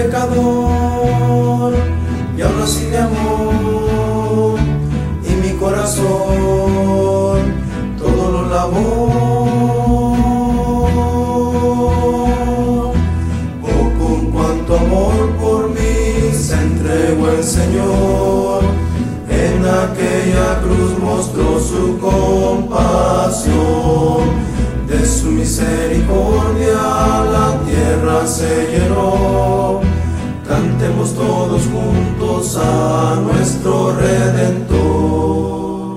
pecador, y aún así mi amor y mi corazón todo lo lavó. Oh, con cuánto amor por mí se entregó el Señor, en aquella cruz mostró su compasión. De su misericordia la tierra se llenó. Cantemos todos juntos a nuestro Redentor.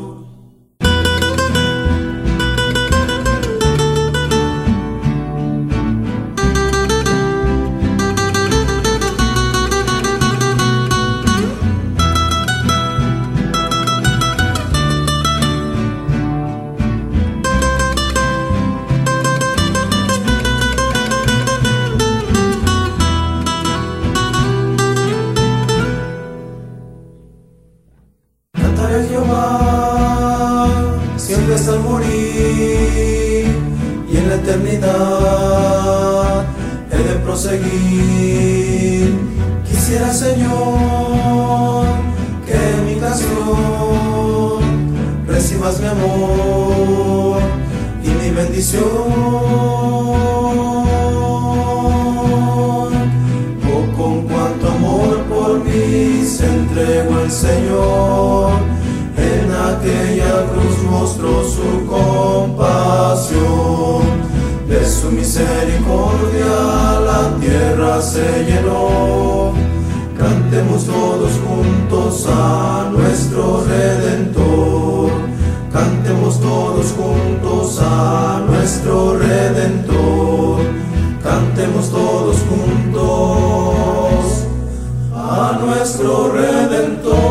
Cantaré a Jehová siempre hasta el morir, y en la eternidad he de proseguir. Quisiera, Señor, que mi canción recibas mi amor y mi bendición. Oh, con cuánto amor por mí se entregó el Señor, en aquella cruz mostró su compasión. De su misericordia la tierra se llenó. Cantemos todos juntos a nuestro Redentor. Cantemos todos juntos a nuestro Redentor. Cantemos todos juntos a nuestro Redentor.